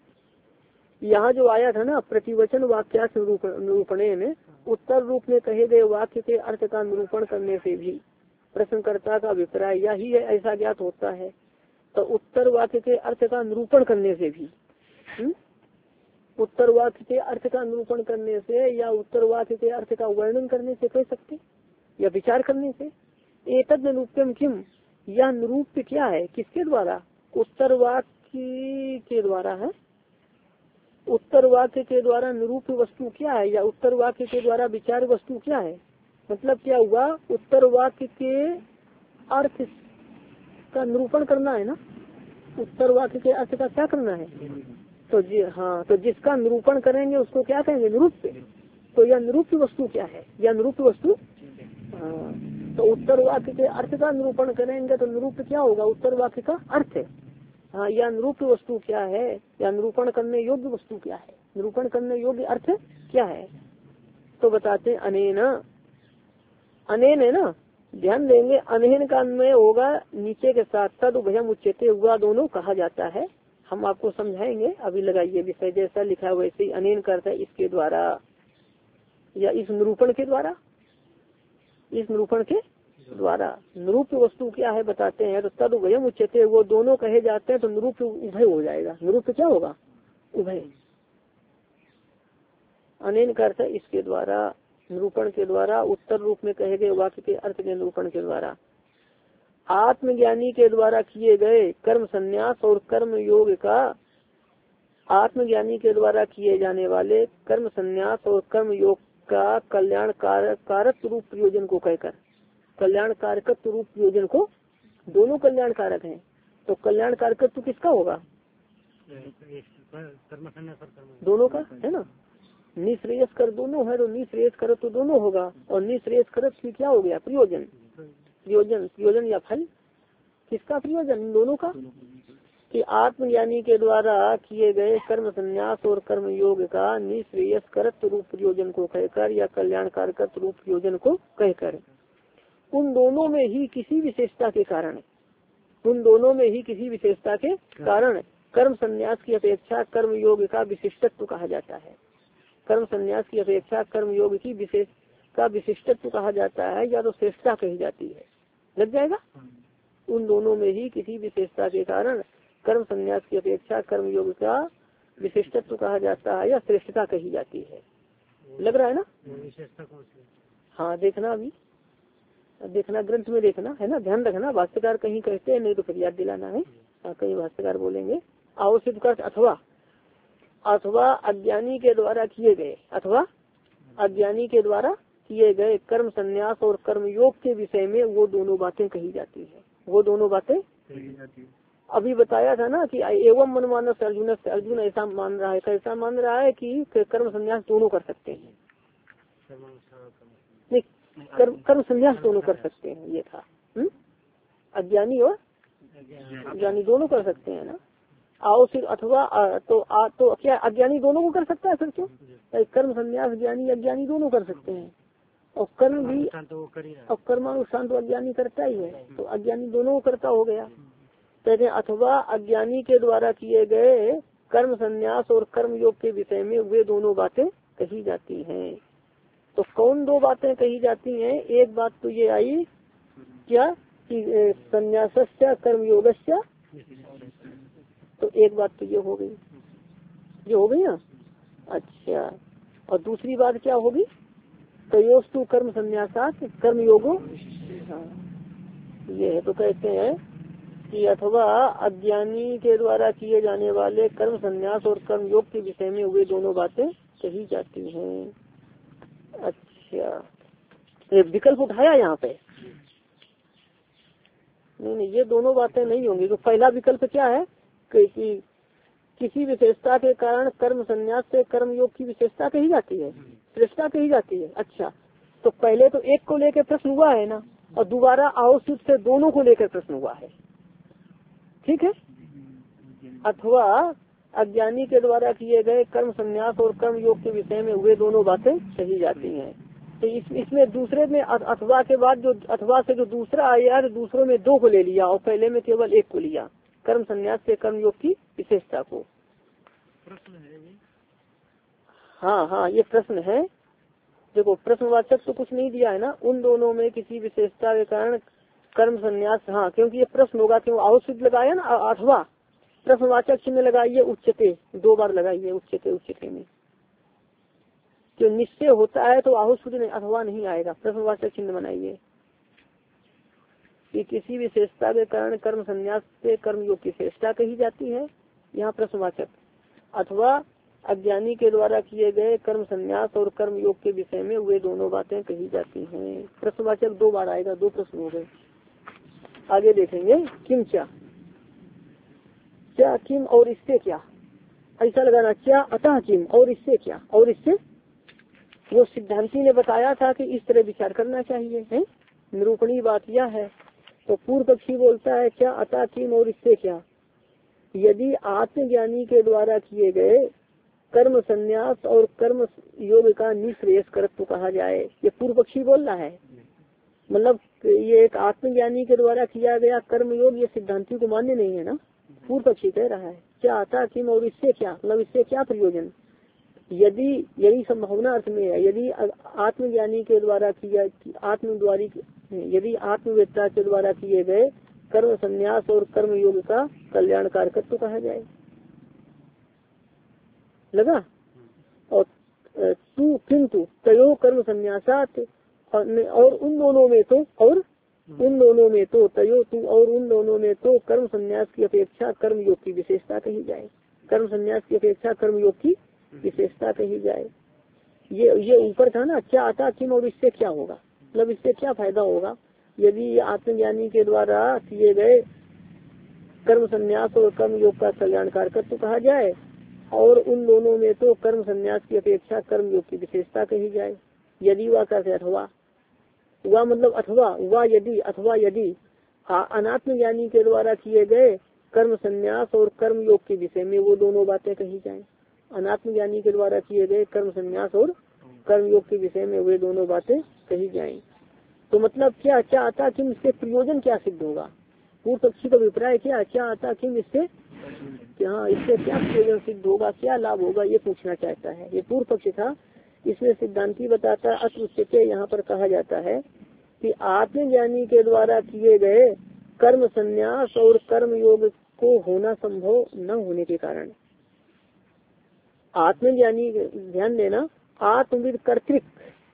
यहाँ जो आया था ना प्रतिवचन वाक्या निरूपणे में, उत्तर रूप में कहे गए वाक्य के अर्थ का निरूपण करने से भी प्रश्नकर्ता का अभिप्राय यही है, ऐसा ज्ञात होता है। तो उत्तर वाक्य के अर्थ का निरूपण करने से भी, हुँ? उत्तर वाक्य के अर्थ का निरूपण करने से या उत्तर वाक्य के अर्थ का वर्णन करने से कह सकते, या विचार करने से। एतद निरूप्यम किम, यह निरूप्य क्या है, किसके द्वारा? उत्तर वाक्य के द्वारा है। उत्तर वाक्य के द्वारा निरूप्य वस्तु क्या है, या उत्तर वाक्य के द्वारा विचार वस्तु क्या है? मतलब क्या हुआ, उत्तर वाक्य के अर्थ का निरूपण करना है ना। उत्तर वाक्य के अर्थ का क्या करना है? तो जी हाँ, तो जिसका निरूपण करेंगे उसको क्या कहेंगे? निरूप्य। तो यह निरूप्य वस्तु क्या है? यह निरूप्य वस्तु, हाँ। तो उत्तर वाक्य के अर्थ का निरूपण करेंगे तो निरूप्य क्या होगा? उत्तर वाक्य का अर्थ है। हाँ, यह निरूप्य वस्तु क्या है, या निरूपण करने योग्य वस्तु क्या है, निरूपण करने योग्य अर्थ क्या है? तो बताते हैं अनेन, अनेन है ना, ध्यान देंगे। अनेन का अन्वय होगा नीचे के साथ, तद उभयम उच्चते, हुआ दोनों कहा जाता है। हम आपको समझाएंगे, अभी लगाइए विषय जैसा लिखा है वैसे ही। अनेन करता है इसके द्वारा, या इस निरूपण के द्वारा, इस निरूपण के द्वारा। निरूप्य वस्तु क्या है बताते हैं। तो तद उभयम उच्चते, वो दोनों कहे जाते हैं, तो निरूप्य उभय हो जाएगा। निरूप्य क्या होगा? उभय। अनेन का अर्थ है इसके द्वारा, निरूपण के द्वारा, उत्तर रूप में कहे गए वाक्य के अर्थ के निरूपण के द्वारा। आत्मज्ञानी के द्वारा किए गए कर्म संन्यास और कर्म योग का, आत्मज्ञानी के द्वारा किए जाने वाले कर्म संन्यास और कर्म योग का कल्याण कारक रूप प्रयोजन को कहकर, कल्याण कारकत्व रूप प्रयोजन को, दोनों कल्याण कारक हैं। तो कल्याण कारकत्व किसका होगा? दोनों का है ना। निश्रेयस कर दोनों है, तो निश्रेयस कर तो दोनों होगा। और निश्रेयस कर क्या हो गया? प्रयोजन। प्रयोजन, प्रयोजन या फल, किसका प्रयोजन? दोनों का। कि आत्मज्ञानी के द्वारा किए गए कर्म संन्यास और कर्म योग का निश्रेयस करत्व रूप प्रयोजन को कहकर, या कल्याण कारकत्व रूप प्रयोजन को कहकर, उन दोनों में ही किसी विशेषता के कारण, उन दोनों में ही किसी विशेषता के कारण कर्म संन्यास की अपेक्षा कर्म योग का विशिष्टत्व कहा जाता है। कर्म संन्यास की अपेक्षा कर्म योग की विशेष का विशिष्टत्व कहा जाता है, या तो श्रेष्ठता कही जाती है। लग जाएगा। उन दोनों में ही किसी विशेषता के कारण कर्म संन्यास की अपेक्षा कर्म योग का विशिष्टत्व कहा जाता है, या श्रेष्ठता कही जाती है। लग रहा है ना? विशेषता कौन सी? हाँ, देखना अभी, देखना ग्रंथ में देखना है ना, ध्यान रखना। भाष्यकार कहीं कहते हैं, नहीं तो फिर याद दिलाना है। हाँ, कहीं भाष्यकार बोलेंगे आवश्यक कर अथवा, अथवा अज्ञानी के द्वारा किए गए, अथवा अज्ञानी के द्वारा किए गए कर्म संन्यास और कर्म योग के विषय में वो दोनों बातें कही जाती है। वो दोनों बातें अभी बताया था ना कि एवं मनमानस अर्जुन से, अर्जुन ऐसा मान रहा है, कैसा मान रहा है कि कर्म संन्यास दोनों कर सकते हैं। नहीं, कर्म कर्म संन्यास दोनों कर सकते हैं, ये था। हुँ? अज्ञानी और अज्ञानी दोनों कर सकते हैं ना। आओ फिर अथवा आ, तो आ, तो क्या अज्ञानी दोनों को कर सकता है फिर? क्यों? कर्म संन्यास ज्ञानी अज्ञानी दोनों कर सकते हैं। और कर्म भी, और कर्मानुष्ठान तो अज्ञानी करता ही है, तो अज्ञानी दोनों को करता हो गया। कहते हैं अथवा अज्ञानी के द्वारा किए गए कर्म संन्यास और कर्म योग के विषय में वे दोनों बातें कही जाती हैं। तो कौन दो बातें कही जाती हैं? एक बात तो ये आई क्या कि संन्यासस्य कर्म योगस्य, तो एक बात तो ये हो गई, ये हो गई ना। अच्छा, और दूसरी बात क्या होगी? तो योस्तु कर्म संन्यासात कर्म योगो, हाँ ये है। तो कहते हैं कि अथवा अज्ञानी के द्वारा किए जाने वाले कर्म संन्यास और कर्म योग के विषय में वे दोनों बातें कही जाती हैं। अच्छा, ये विकल्प उठाया यहाँ पे? नहीं नहीं, ये दोनों बातें नहीं होंगी। तो पहला विकल्प क्या है कि, कि किसी विशेषता के कारण कर्म संन्यास से कर्म योग की विशेषता कही जाती है, श्रेष्ठता कही जाती है। अच्छा, तो पहले तो एक को लेकर प्रश्न हुआ है ना, और दोबारा आवश्यक से दोनों को लेकर प्रश्न हुआ है। ठीक है। अथवा अज्ञानी के द्वारा किए गए कर्म संन्यास और कर्म योग के विषय में हुए दोनों बातें कही जाती हैं। तो इस, इसमें दूसरे में अथवा के बाद जो अथवा से जो दूसरा आया तो दूसरों में दो को ले लिया और पहले में केवल एक को लिया, कर्म संन्यास से कर्म योग की विशेषता को। प्रश्न है ये? हाँ हाँ, ये प्रश्न है। देखो, प्रश्नवाचक तो कुछ नहीं दिया है ना, उन दोनों में किसी विशेषता के कारण कर्म संन्यास। हाँ, क्योंकि ये प्रश्न होगा, क्यों आवश्यक लगाया ना, अथवा प्रश्नवाचक चिन्ह लगाइए, उच्चते दो बार लगाइए, उच्चते उच्चते में जो निश्चय होता है तो आहुसूद नहीं, अथवा नहीं आएगा, प्रश्नवाचक चिन्ह बनाइए कि किसी विशेषता के कारण कर्म संन्यास से कर्म योग की श्रेष्ठता कही जाती है। यहाँ प्रश्नवाचक। अथवा अज्ञानी के द्वारा किए गए कर्म संन्यास और कर्म योग के विषय में वे दोनों बातें कही जाती हैं। प्रश्नवाचक दो बार आएगा, दो प्रश्न हो गए। आगे देखेंगे, किम क्या, क्या किम और इससे क्या, ऐसा लगाना, क्या अतः किम और इससे क्या, और इससे वो सिद्धांति ने बताया था कि इस तरह विचार करना चाहिए है। निरूपणी बात यह है। तो पूर्व पक्षी बोलता है क्या अतः किम और इससे क्या, यदि आत्मज्ञानी के द्वारा किए गए कर्म संन्यास और कर्म योग का निश्रेयस कर्तव्य कहा जाए। ये पूर्व पक्षी बोल रहा है, मतलब ये एक आत्मज्ञानी के द्वारा किया गया कर्म योग ये सिद्धांति को मान्य नहीं है ना, पूर्व पक्षी कह रहा है। क्या आता किम और इससे क्या, मतलब इससे क्या प्रयोजन, यदि यही संभावना अर्थ में है, यदि आत्मज्ञानी के द्वारा किया आत्म द्वारी यदि आत्मवेत्ता के द्वारा किए गए कर्म संन्यास और कर्म योग का कल्याणकारकत्व कहा जाए। लगा। और तू किंतु तयो कर्म संन्यासात, और उन दोनों में तो और उन दोनों में तो तयो तू और उन दोनों में तो कर्म संन्यास की अपेक्षा कर्म योग की विशेषता कही जाए। कर्म संन्यास की अपेक्षा कर्म योग की विशेषता कही जाए। ये ये ऊपर था ना, क्या आता किम और इससे क्या होगा, मतलब इससे क्या फायदा होगा यदि आत्मज्ञानी के द्वारा किए गए कर्म संन्यास और कर्म योग का कल्याणकारकत्व कहा जाए, और उन दोनों में तो कर्म संन्यास की अपेक्षा कर्म योग की विशेषता कही जाए। यदि वह करते अथवा वह मतलब अथवा वह यदि अथवा यदि अनात्म ज्ञानी के द्वारा किए गए कर्म संन्यास और कर्म योग के विषय में वो दोनों बातें कही जाए। अनात्म ज्ञानी के द्वारा किए गए कर्म संन्यास और कर्म योग के विषय में वे दोनों बातें कही जाएं। तो मतलब क्या क्या आता कि इससे प्रयोजन क्या सिद्ध होगा, पूर्व पक्षी का अभिप्राय क्या क्या आता कि इससे हाँ इससे क्या प्रयोजन सिद्ध होगा, क्या लाभ होगा, ये पूछना चाहता है। ये पूर्व पक्ष था। इसमें सिद्धांति बताता है अत्र उच्यते, यहाँ पर कहा जाता है कि आत्मज्ञानी के द्वारा किए गए कर्म संन्यास और कर्म योग को होना संभव न होने के कारण, आत्मज्ञानी ध्यान देना, आत्मविद कर्तृक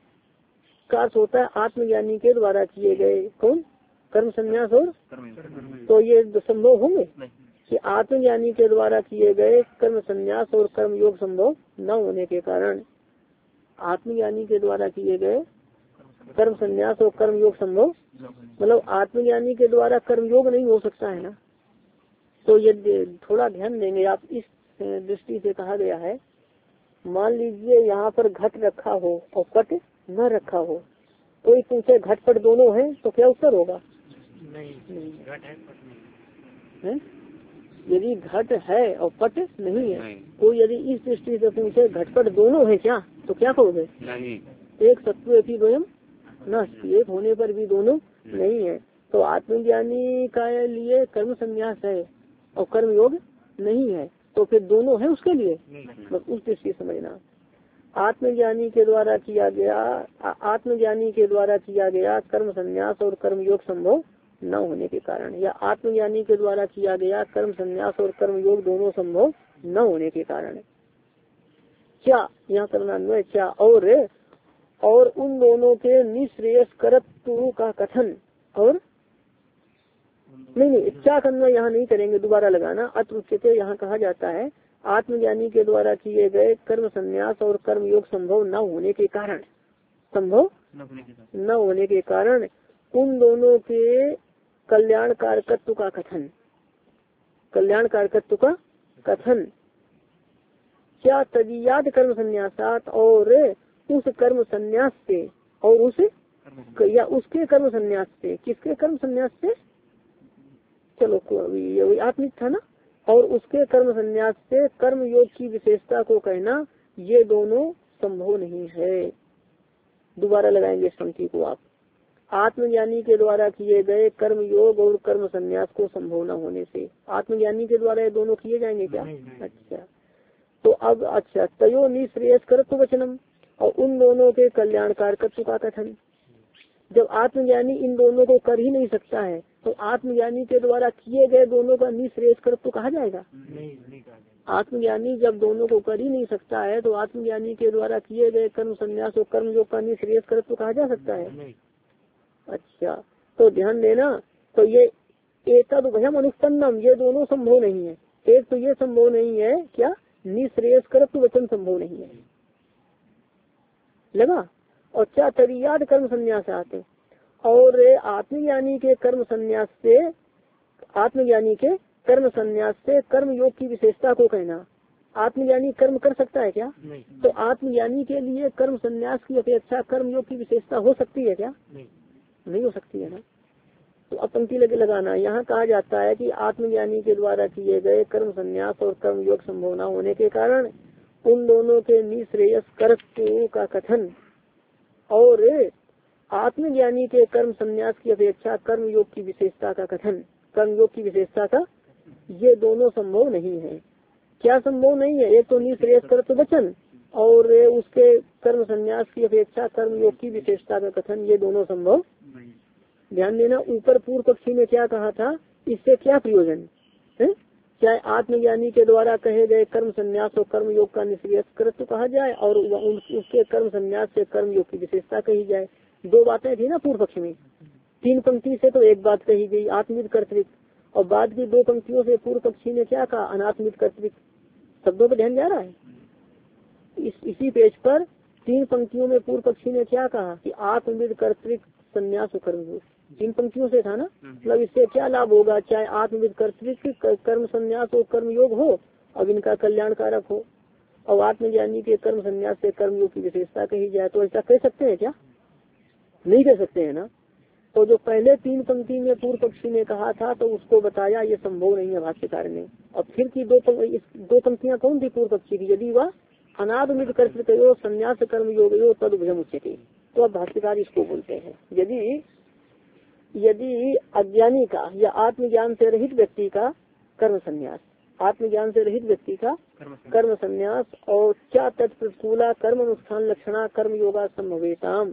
का अर्थ होता है आत्मज्ञानी के द्वारा किए गए कौन कर्म संन्यास और, तो ये संभव होंगे कि आत्मज्ञानी के द्वारा किए गए कर्म संन्यास और कर्म योग संभव न होने के कारण आत्मज्ञानी के द्वारा किए गए कर्म संन्यास और कर्म योग संभव, मतलब आत्मज्ञानी के द्वारा कर्म योग नहीं हो सकता है ना। तो ये थोड़ा ध्यान देंगे आप, इस दृष्टि से कहा गया है। मान लीजिए यहाँ पर घट रखा हो और पट न रखा हो, कोई पूछे घट पट दोनों है तो क्या उत्तर होगा? नहीं, नहीं। घट है पट नहीं है। यदि घट है और पट नहीं है, तो यदि इस दृष्टि से पूछे घटपट दोनों है क्या, तो क्या कहोगे? नहीं। एक सत्व एक ही द्वयम नष्ट, एक होने पर भी दोनों नहीं, नहीं है। तो आत्मज्ञानी का लिए कर्म संन्यास है और कर्म योग नहीं है, तो फिर दोनों है उसके लिए, बस उस दृष्टि समझना। आत्मज्ञानी के द्वारा किया गया आत्मज्ञानी के द्वारा किया गया कर्म संन्यास और कर्म योग संभव न होने के कारण, या आत्मज्ञानी के द्वारा किया गया कर्म संन्यास और कर्म योग दोनों संभव न होने के कारण, क्या यहाँ करना अन्वय क्या और और उन दोनों के निश्रेयस करत्व का कथन, और नहीं नहीं क्या अन्वय यहाँ नहीं करेंगे, दोबारा लगाना। अत्र उच्यते यहाँ कहा जाता है आत्मज्ञानी के द्वारा किए गए कर्म संन्यास और कर्म योग संभव न होने के कारण संभव न होने के कारण उन दोनों के कल्याण कारकत्व का कथन कल्याण कारकत्व का कथन क्या तदीयाद कर्म संन्यासात और उस कर्म संन्यास से और उस या उसके कर्म संन्यास से किसके कर्म संन्यास से चलो ये आत्मिक था ना और उसके कर्म संन्यास से कर्म योग की विशेषता को कहना ये दोनों संभव नहीं है। दोबारा लगाएंगे इस पंक्ति को आप आत्मज्ञानी के द्वारा किए गए कर्म योग और कर्म संन्यास को संभव न होने से आत्मज्ञानी के द्वारा ये दोनों किए जाएंगे क्या? अच्छा तो अब अच्छा तयो निश्रेयस कर्तव्य वचनम और उन दोनों के कल्याण कारकत्व का कथन जब आत्मज्ञानी इन दोनों को कर ही नहीं सकता है तो आत्मज्ञानी के द्वारा किए गए दोनों का निश्रेयस कर्तव्य कहा जाएगा? नहीं, नहीं कहा। आत्मज्ञानी जब दोनों को कर ही नहीं सकता है तो आत्मज्ञानी के द्वारा किए गए कर्म संन्यास और कर्म योग का निश्रेयस कर्तव्य कहा जा सकता है? नहीं। अच्छा तो ध्यान देना तो ये एतद भयम अनुष्पन्नम ये दोनों संभव नहीं है। एक तो ये संभव नहीं है क्या निश्रेयस कर्तव्य वचन संभव नहीं है लगा और क्या तदीयाद कर्म संन्यास आते और आत्मज्ञानी के कर्म संन्यास से आत्मज्ञानी के कर्म संन्यास से कर्म योग की विशेषता को कहना आत्मज्ञानी कर्म कर सकता है क्या? नहीं। तो आत्मज्ञानी के लिए कर्म संन्यास की अपेक्षा कर्म योग की विशेषता हो सकती है क्या? नहीं, नहीं हो सकती है ना। तो अब पंक्ति लगे लगाना यहाँ कहा जाता है कि आत्मज्ञानी के द्वारा किए गए कर्म संन्यास और कर्म योग संभव न होने के कारण उन दोनों के निश्रेयस कर्तव्य का कथन और आत्मज्ञानी के कर्म संन्यास की अपेक्षा कर्म योग की विशेषता का कथन कर्म योग की विशेषता का ये दोनों संभव नहीं है। क्या संभव नहीं है? एक तो निश्रेयस कर्तव्य वचन और उसके कर्म संन्यास की अपेक्षा कर्म योग की विशेषता का कथन ये दोनों संभव। ध्यान देना ऊपर पूर्व पक्षी ने क्या कहा था इससे क्या प्रयोजन है? चाहे आत्मज्ञानी के द्वारा कहे गए कर्म संन्यास और कर्म योग का निश्रेयस कर्तव्य कहा जाए और उसके कर्म संन्यास से कर्म योग की विशेषता कही जाए। दो बातें थी ना पूर्व पक्ष में। तीन पंक्ति से तो एक बात कही गई आत्मिक कर्तृत्व और बाद की दो पंक्तियों से पूर्व पक्षी ने क्या कहा अनात्मिक कर्तृत्व। शब्दों पर ध्यान जा रहा है। इस इसी पेज पर तीन पंक्तियों में पूर्व पक्षी ने क्या कहा कि आत्मविद कर्तृत्व संन्यास और कर्म योग। तीन पंक्तियों से था ना। मतलब इससे क्या लाभ होगा चाहे आत्मविद कर्तृत्व कर्म संन्यास और कर्म योग हो और इनका कल्याण कारक हो और आत्मज्ञानी के कर्म संन्यास से कर्म योग की विशेषता कही जाए तो ऐसा कह सकते हैं क्या? नहीं कह सकते हैं ना। तो जो पहले तीन पंक्ति में पूर्व पक्षी ने कहा था तो उसको बताया ये संभव नहीं है भाष्यकार ने। और फिर की दो दो पंक्तियां कौन थी पूर्व पक्षी की? यदि वह अनात्मित कर्तृत्व संन्यास कर्म योग यो तद भयम उच्यते। तो अब भाष्यकार इसको बोलते हैं यदि यदि अज्ञानी का या आत्मज्ञान से रहित व्यक्ति का कर्म संन्यास आत्मज्ञान से रहित व्यक्ति का कर्म संन्यास और क्या तत्प्रतिकूला कर्म अनुष्ठान लक्षणा कर्म योगा संभवेताम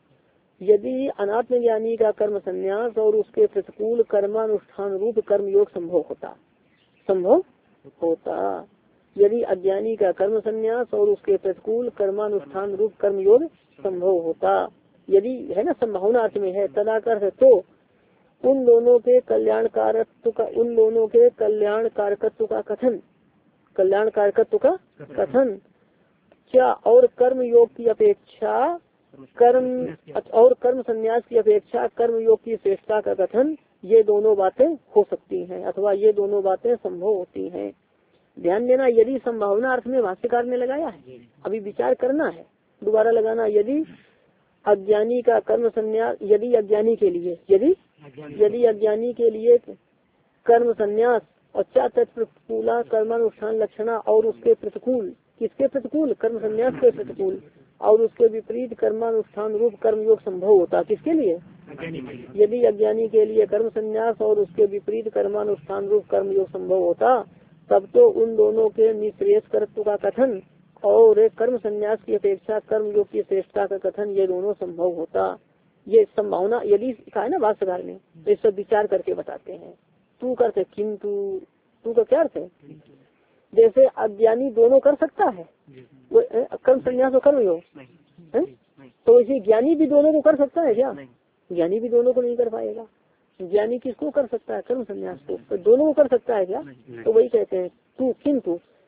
यदि अनात्मज्ञानी का कर्म संन्यास और उसके प्रतिकूल कर्मानुष्ठान रूप कर्म योग संभव होता संभव होता यदि अज्ञानी का कर्म संन्यास और उसके प्रतिकूल कर्मानुष्ठान रूप कर्म योग संभव होता यदि है ना संभावना अर्थ में है तदाकर है तो उन दोनों के कल्याण कारकत्व का उन दोनों के कल्याण कारकत्व का कथन कल्याण कारकत्व का कथन क्या और कर्म योग की अपेक्षा कर्म और कर्म संन्यास की अपेक्षा कर्म योग की श्रेष्ठता का कथन ये दोनों बातें हो सकती हैं अथवा ये दोनों बातें संभव होती हैं। ध्यान देना यदि संभावना अर्थ में भाष्यकार ने लगाया है अभी विचार करना है। दोबारा लगाना यदि अज्ञानी का कर्म संन्यास यदि अज्ञानी के लिए यदि यदि अज्ञानी के लिए कर्म संन्यास और क्या तत्प्रतिकूला कर्मानुष्ठान लक्षणा और उसके प्रतिकूल किसके प्रतिकूल कर्म संन्यास के प्रतिकूल और उसके विपरीत कर्मानुष्ठान रूप कर्म योग संभव होता किसके लिए? यदि अज्ञानी के लिए कर्म संन्यास और उसके विपरीत कर्मानुष्ठान रूप कर्म योग संभव होता तब तो उन दोनों के निश्रेयस कर्तव्य का कथन और कर्म संन्यास की अपेक्षा कर्म योग की श्रेष्ठता का कथन ये दोनों संभव होता। ये संभावना यदि कहा है ना भाष्यकार ने तो इस सब विचार करके बताते हैं। तू करते किंतु तू का क्या अर्थ है? जैसे अज्ञानी दोनों कर सकता है वो कर्म संन्यास और कर्म योग है तो इसे ज्ञानी भी दोनों को कर सकता है क्या? ज्ञानी भी दोनों को नहीं कर पाएगा। ज्ञानी किसको कर सकता है? कर्म संन्यास को। तो दोनों को कर सकता है क्या? तो वही कहते हैं तू किंतु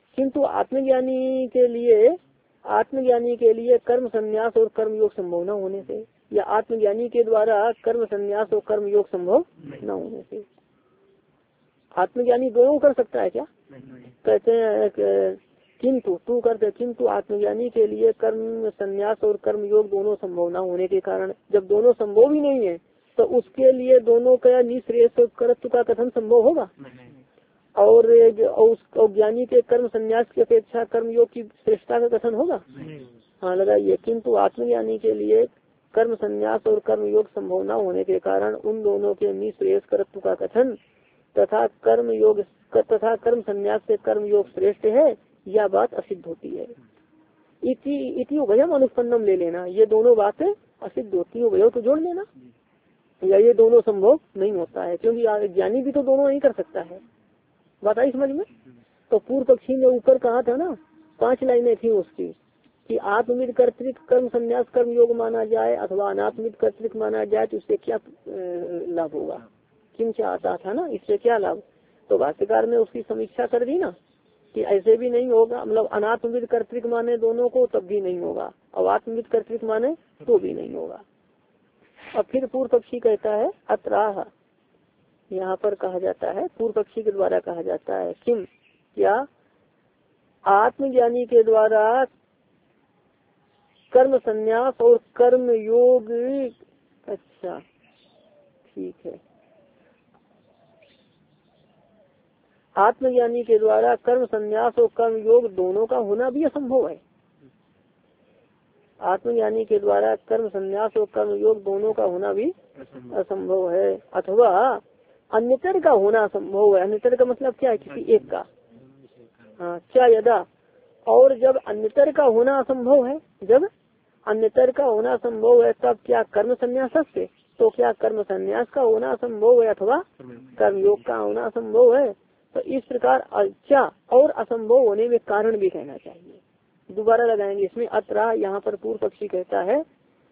किंतु आत्मज्ञानी के लिए आत्मज्ञानी के लिए कर्म संन्यास और कर्म योग संभव न होने से, या आत्मज्ञानी के द्वारा कर्म संन्यास और कर्म योग संभव न होने से। आत्मज्ञानी दोनों कर सकता है क्या? कहते हैं किंतु तू करते किंतु आत्मज्ञानी के लिए कर्म संन्यास और कर्म योग दोनों संभव न होने के कारण, जब दोनों संभव ही नहीं है तो उसके लिए दोनों का निःश्रेयस कर्तृ का कथन संभव होगा? और उस ज्ञानी के कर्म संन्यास की अपेक्षा कर्म योग की श्रेष्ठता का कथन होगा? हाँ लगाइए, किंतु आत्मज्ञानी के लिए कर्म संन्यास और कर्म योग संभव न होने के कारण उन दोनों के निःश्रेयस कर्तृ का कथन तथा कर्म योग तथा कर्म संन्यास से कर्म योग श्रेष्ठ है, यह बात असिद्ध होती है। इति इति उभयम अनुपन्नम ले लेना, ये दोनों बातें असिद्ध होती है, उभय तो जोड़ लेना, या ये दोनों संभव नहीं होता है, क्योंकि ज्ञानी भी तो दोनों नहीं कर सकता है। बात आई समझ में? तो पूर्व पक्षी ने ऊपर कहा था ना, पांच लाइनें थी उसकी, कि आत्मविद कर्तृक कर्म संन्यास कर्म योग माना जाए अथवा अनात्मित कर्तृक माना जाए तो उससे क्या लाभ होगा, किंच आता था ना, इससे क्या लाभ? तो भाष्यकार ने उसकी समीक्षा कर दी ना कि ऐसे भी नहीं होगा, मतलब अनात्मविद कर्तृक माने दोनों को तब भी नहीं होगा, और आत्मविद कर्तृक माने तो भी नहीं होगा। अब फिर पूर्व पक्षी कहता है अत्राह, यहाँ पर कहा जाता है पूर्व पक्षी के द्वारा कहा जाता है, किम क्या आत्मज्ञानी के द्वारा कर्म संन्यास और कर्म योग, अच्छा ठीक है, आत्मज्ञानी के द्वारा कर्म संन्यास और कर्म योग दोनों का होना भी असंभव है। आत्मज्ञानी के द्वारा कर्म संन्यास और कर्म योग दोनों का होना भी असंभव है, अथवा अन्यतर का होना असंभव है। अन्यतर का मतलब क्या है? किसी एक का। हाँ, क्या यदा, और जब अन्यतर का होना असंभव है, जब अन्यतर का होना असंभव है तब क्या कर्म संन्यास से, तो क्या कर्म संन्यास का होना असंभव है अथवा कर्म योग का होना असंभव है। तो इस प्रकार अच्छा और असंभव होने में कारण भी कहना चाहिए। दोबारा लगाएंगे इसमें अत्र, यहाँ पर पूर्व पक्षी कहता है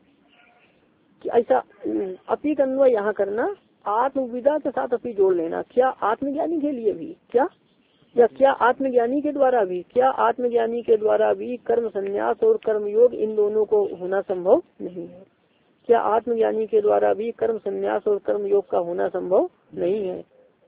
कि ऐसा अपी अन्वय यहाँ करना, आत्मविदा के साथ अपी जोड़ लेना। क्या आत्मज्ञानी के लिए भी, क्या या क्या आत्मज्ञानी के द्वारा भी, क्या आत्मज्ञानी के द्वारा भी कर्म संन्यास और कर्म योग इन दोनों को होना संभव नहीं है। क्या आत्मज्ञानी के द्वारा भी कर्म संन्यास और कर्म योग का होना संभव नहीं है,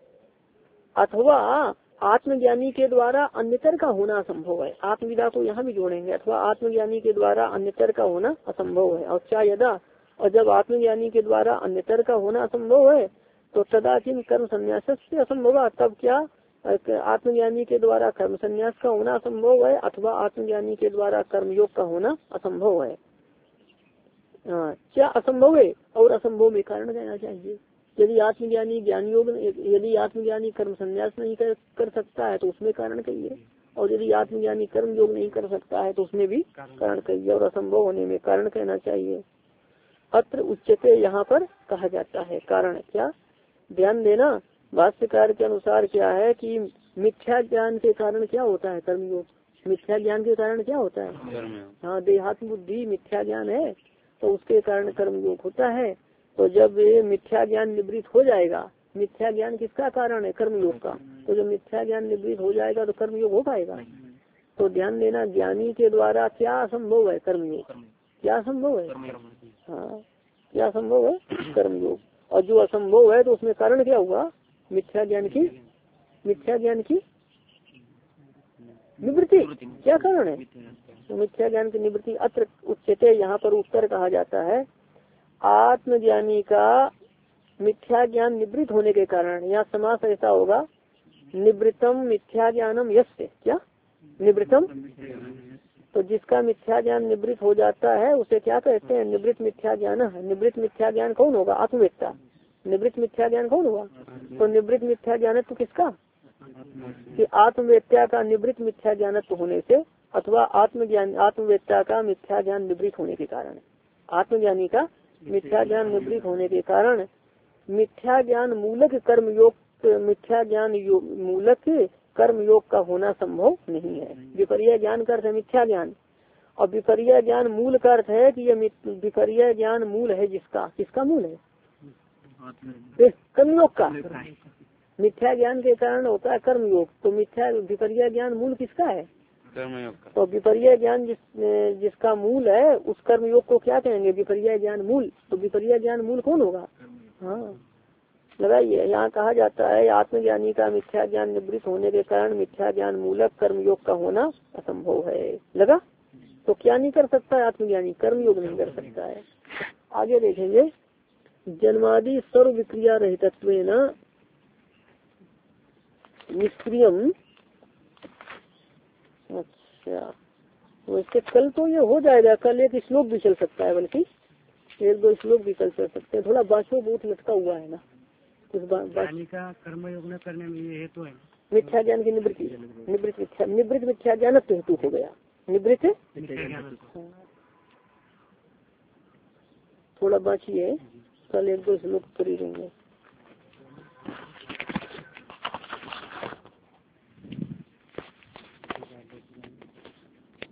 अथवा आत्मज्ञानी के द्वारा अन्यतर का होना असंभव है। आत्मविदा को यहाँ भी जोड़ेंगे, अथवा आत्मज्ञानी के द्वारा अन्यतर का होना असंभव है। और क्या यदा, और जब आत्मज्ञानी के द्वारा अन्यतर का होना असंभव है तो तदाचिन कर्म संन्यास से असंभव, तब क्या आत्मज्ञानी के द्वारा कर्म संन्यास का होना असंभव है अथवा आत्मज्ञानी के द्वारा कर्म योग का होना असंभव है। आ, क्या असंभव है और असंभव में कारण कहना चाहिए। यदि आत्मज्ञानी ज्ञान योग, यदि आत्मज्ञानी कर्म संन्यास नहीं कर, कर सकता है तो उसमें कारण कहिए, और यदि आत्मज्ञानी कर्म योग नहीं कर सकता है तो उसमें भी कारण कहिए, और असंभव होने में कारण कहना चाहिए। अत्र उच्चते, यहाँ पर कहा जाता है कारण। क्या ध्यान देना, भाष्यकार के अनुसार क्या है कि मिथ्या ज्ञान के कारण क्या होता है कर्मयोग, मिथ्या ज्ञान के कारण क्या होता है, हाँ देहात्म बुद्धि मिथ्या ज्ञान है तो उसके कारण कर्मयोग होता है। तो जब ये मिथ्या ज्ञान निवृत्त हो जाएगा, मिथ्या ज्ञान किसका कारण है, कर्मयोग का, तो जब मिथ्या ज्ञान निवृत्त हो जाएगा तो कर्मयोग हो पाएगा। तो ध्यान देना, ज्ञानी के द्वारा क्या असंभव है, कर्मयोग, क्या असंभव है, हाँ क्या असंभव है, कर्मयोग। और जो असंभव है तो उसमें कारण क्या हुआ, मिथ्या ज्ञान की, मिथ्या ज्ञान की निवृत्ति, क्या कारण है, तो मिथ्या ज्ञान की निवृत्ति। अत्र उच्चते, यहाँ पर उत्तर कहा जाता है आत्मज्ञानी का मिथ्या ज्ञान निवृत्त होने के कारण, यहाँ समास ऐसा होगा निवृत्तम मिथ्या ज्ञानम यस्य, क्या निवृत्तम, तो जिसका मिथ्या ज्ञान निवृत्त हो जाता है उसे क्या कहते हैं, निवृत्त मिथ्या ज्ञान। निवृत्त मिथ्या ज्ञान कौन होगा, आत्मवेत्ता। निवृत्त मिथ्या ज्ञान कौन हुआ, तो निवृत्त मिथ्या ज्ञान तो किसका, कि आत्मवेत्ता का निवृत्त मिथ्या ज्ञानत्व होने से, अथवा आत्मज्ञान आत्मवेत्ता का मिथ्या ज्ञान निवृत्त होने के कारण, आत्मज्ञानी का मिथ्या ज्ञान निवृत्त होने के कारण मिथ्या ज्ञान मूलक कर्म योग, मिथ्या ज्ञान मूलक कर्म योग का होना संभव नहीं है। विपर्य ज्ञान का अर्थ है मिथ्या ज्ञान, और विपर्य ज्ञान मूल का अर्थ है कि ये विपर्य ज्ञान मूल है जिसका, किसका मूल है, कर्मयोग का, मिथ्या ज्ञान के कारण होता है कर्मयोग। तो मिथ्या विपर्य ज्ञान मूल किसका है? कर्मयोग का। तो विपर्य ज्ञान जिस जिसका मूल है उस कर्मयोग को क्या कहेंगे? विपर्य ज्ञान मूल। तो विपर्य ज्ञान मूल कौन होगा? हाँ लगाइए, यहाँ कहा जाता है आत्मज्ञानी का मिथ्या ज्ञान निवृत्त होने के कारण मिथ्या ज्ञान मूलक कर्मयोग का होना असंभव है। लगा? तो क्या नहीं कर सकता है आत्मज्ञानी? कर्मयोग नहीं कर सकता है। आगे देखेंगे, जन्मादि सर्व विक्रिया रहितत्व न निष्क्रियम। अच्छा, वैसे कल तो ये हो जाएगा, कल एक श्लोक भी चल सकता है, बल्कि एक दो श्लोक भी कल चल सकते हैं। थोड़ा बाँचो बहुत लटका हुआ है ना कुछ का कर्मयोग न करने में ये हेतु है मिथ्या ज्ञान की निवृत्ति। निवृत्त मिथ्या निवृत्त मिथ्या ज्ञान हेतु हो गया। निवृत्त थोड़ा बाँचिए, कल एक दो श्लोक कर ही रहेंगे।